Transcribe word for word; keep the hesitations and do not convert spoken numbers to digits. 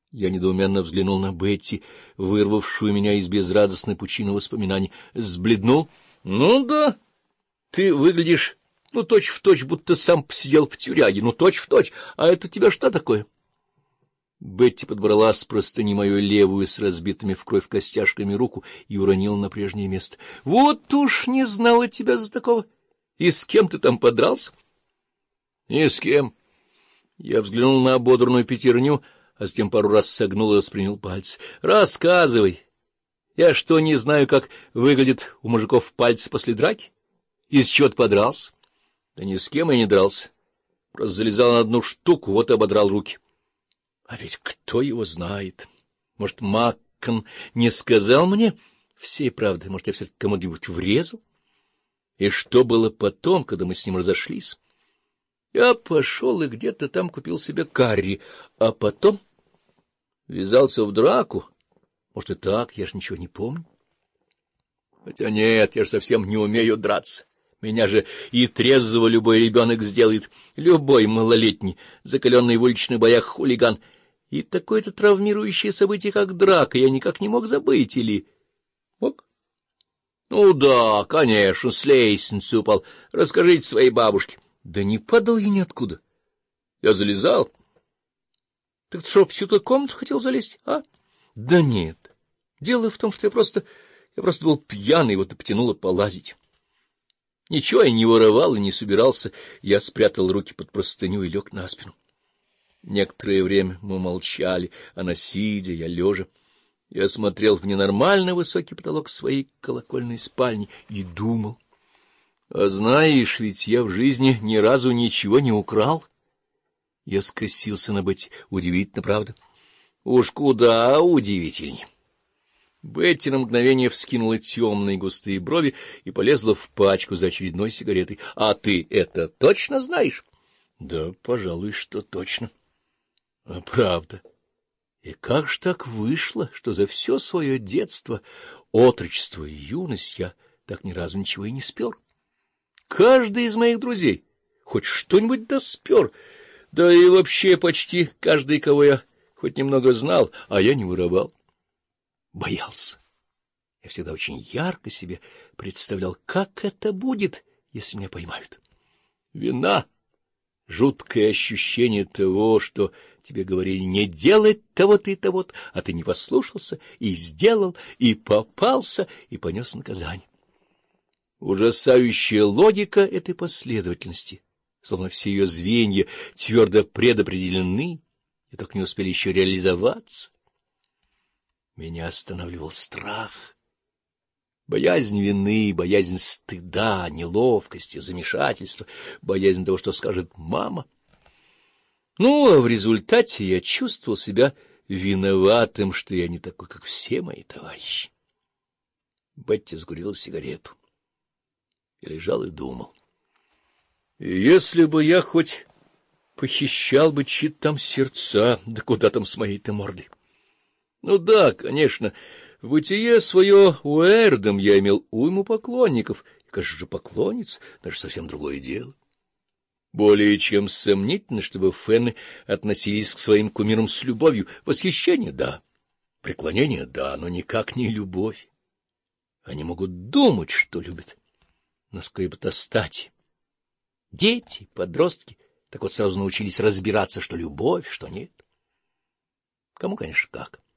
Я недоуменно взглянул на Бетти, вырвавшую меня из безрадостной пучины воспоминаний. Сбледнул. — Ну да, ты выглядишь, ну, точь-в-точь, будто сам посидел в тюряге, ну, точь-в-точь. А это у тебя что такое? Бетти подобрала с простыни мою левую с разбитыми в кровь костяшками руку и уронила на прежнее место. — Вот уж не знала тебя за такого. И с кем ты там подрался? — Ни с кем. Я взглянул на ободранную пятерню, а затем пару раз согнул и воспринял пальцы. — Рассказывай. Я что, не знаю, как выглядят у мужиков пальцы после драки? Из чего ты подрался? — Да ни с кем я не дрался. Просто залезал на одну штуку, вот и ободрал руки. А ведь кто его знает? Может, Маккон не сказал мне всей правды? Может, я все-таки кому-нибудь врезал? И что было потом, когда мы с ним разошлись? Я пошел и где-то там купил себе карри, а потом ввязался в драку. Может, и так, я ж ничего не помню. Хотя нет, я же совсем не умею драться. Меня же и трезвого любой ребенок сделает, любой малолетний, закаленный в уличных боях хулиган. И такое-то травмирующее событие, как драка, я никак не мог забыть, или... Мог? Ну да, конечно, с лестницы упал. Расскажите своей бабушке. Да не падал я ниоткуда. Я залезал. Так ты что, всю ту комнату хотел залезть, а? Да нет. Дело в том, что я просто... Я просто был пьяный, вот и потянуло полазить. Ничего я не воровал и не собирался. Я спрятал руки под простыню и лег на спину. Некоторое время мы молчали, она сидя, я лежа. Я смотрел в ненормально высокий потолок своей колокольной спальни и думал. А знаешь, ведь я в жизни ни разу ничего не украл. Я скосился на Бетти. Удивительно, правда? Уж куда удивительней. Бетти на мгновение вскинула темные густые брови и полезла в пачку за очередной сигаретой. — А ты это точно знаешь? — Да, пожалуй, что точно. — А правда. И как ж так вышло, что за все свое детство, отрочество и юность я так ни разу ничего и не спер? Каждый из моих друзей хоть что-нибудь да спер, да и вообще почти каждый, кого я хоть немного знал, а я не воровал. Боялся. Я всегда очень ярко себе представлял, как это будет, если меня поймают. Вина, жуткое ощущение того, что тебе говорили не делать того-то и того-то, а ты не послушался и сделал, и попался, и понес наказание. Ужасающая логика этой последовательности, словно все ее звенья твердо предопределены и только не успели еще реализоваться. Меня останавливал страх, боязнь вины, боязнь стыда, неловкости, замешательства, боязнь того, что скажет мама. Ну, а в результате я чувствовал себя виноватым, что я не такой, как все мои товарищи. Бетти закурила сигарету. Я лежал и думал. И если бы я хоть похищал бы чьи-то там сердца, да куда там с моей-то мордой? Ну да, конечно, в бытие свое Уэрдом я имел уйму поклонников, и, кажется же, поклонниц — даже совсем другое дело. Более чем сомнительно, чтобы фэны относились к своим кумирам с любовью. Восхищение — да, преклонение — да, но никак не любовь. Они могут думать, что любят, но с какой бы то стати. Дети, подростки так вот сразу научились разбираться, что любовь, что нет. Кому, конечно, как.